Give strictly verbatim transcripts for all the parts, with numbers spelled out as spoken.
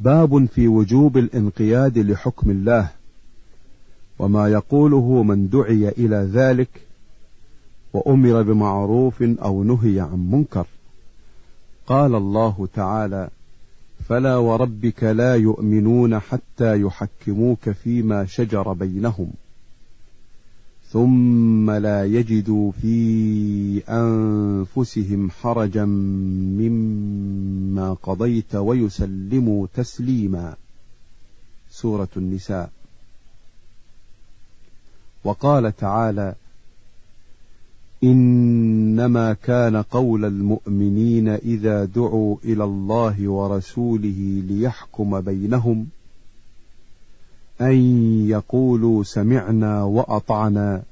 باب في وجوب الانقياد لحكم الله وما يقوله من دعي إلى ذلك وأمر بمعروف أو نهي عن منكر. قال الله تعالى: فلا وربك لا يؤمنون حتى يحكموك فيما شجر بينهم ثم لا يجدوا في أنفسهم حرجا مما قضيت ويسلموا تسليما. سورة النساء. وقال تعالى: إنما كان قول المؤمنين إذا دعوا إلى الله ورسوله ليحكم بينهم أن يقولوا سمعنا وأطعنا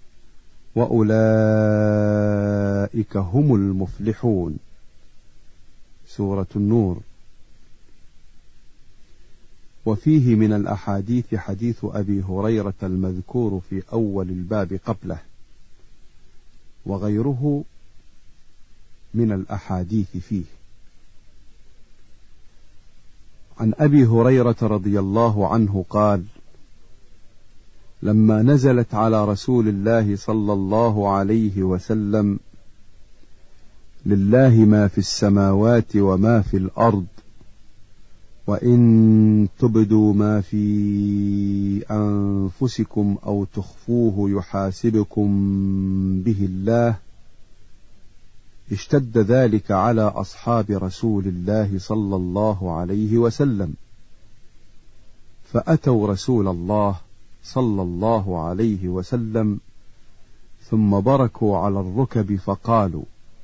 وأولئك هم المفلحون. سورة النور. وفيه من الأحاديث حديث أبي هريرة المذكور في أول الباب قبله، وغيره من الأحاديث فيه. عن أبي هريرة رضي الله عنه قال: لما نزلت على رسول الله صلى الله عليه وسلم: لله ما في السماوات وما في الأرض، وإن تبدوا ما في أنفسكم أو تخفوه يحاسبكم به الله، اشتد ذلك على أصحاب رسول الله صلى الله عليه وسلم، فأتوا رسول الله صلى الله عليه وسلم ثم بركوا على الركب فقالوا: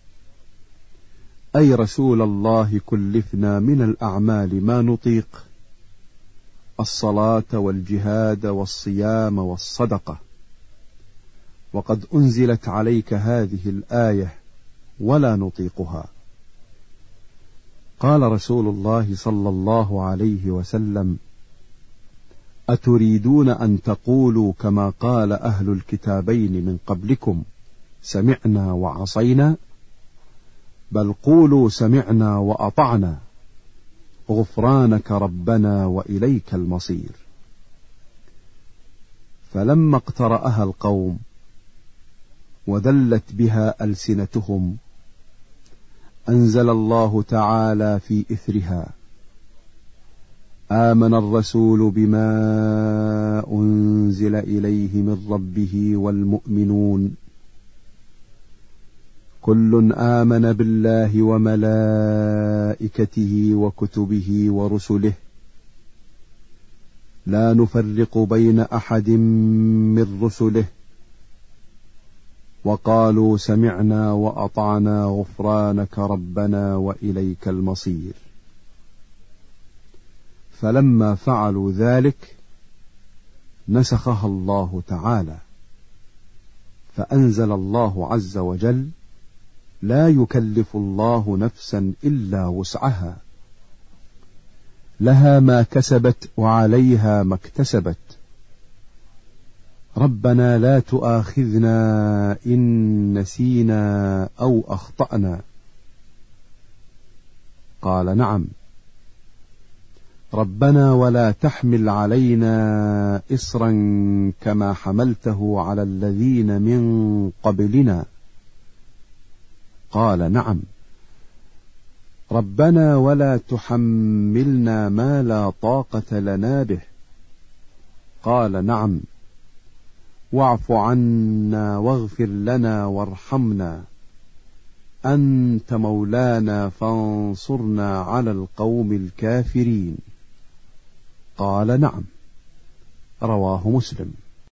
أي رسول الله، كلفنا من الأعمال ما نطيق، الصلاة والجهاد والصيام والصدقة، وقد أنزلت عليك هذه الآية ولا نطيقها. قال رسول الله صلى الله عليه وسلم: أتريدون أن تقولوا كما قال أهل الكتابين من قبلكم سمعنا وعصينا؟ بل قولوا سمعنا وأطعنا غفرانك ربنا وإليك المصير. فلما اقترأها القوم وذلت بها ألسنتهم أنزل الله تعالى في إثرها: آمن الرسول بما أنزل إليه من ربه والمؤمنون كل آمن بالله وملائكته وكتبه ورسله لا نفرق بين أحد من رسله وقالوا سمعنا وأطعنا غفرانك ربنا وإليك المصير. فلما فعلوا ذلك نسخها الله تعالى، فأنزل الله عز وجل: لا يكلف الله نفسا إلا وسعها، لها ما كسبت وعليها ما اكتسبت، ربنا لا تؤاخذنا إن نسينا أو أخطأنا. قال: نعم. ربنا ولا تحمل علينا إصرا كما حملته على الذين من قبلنا. قال: نعم. ربنا ولا تحملنا ما لا طاقة لنا به. قال: نعم. واعف عنا واغفر لنا وارحمنا أنت مولانا فانصرنا على القوم الكافرين. قال: نعم. رواه مسلم.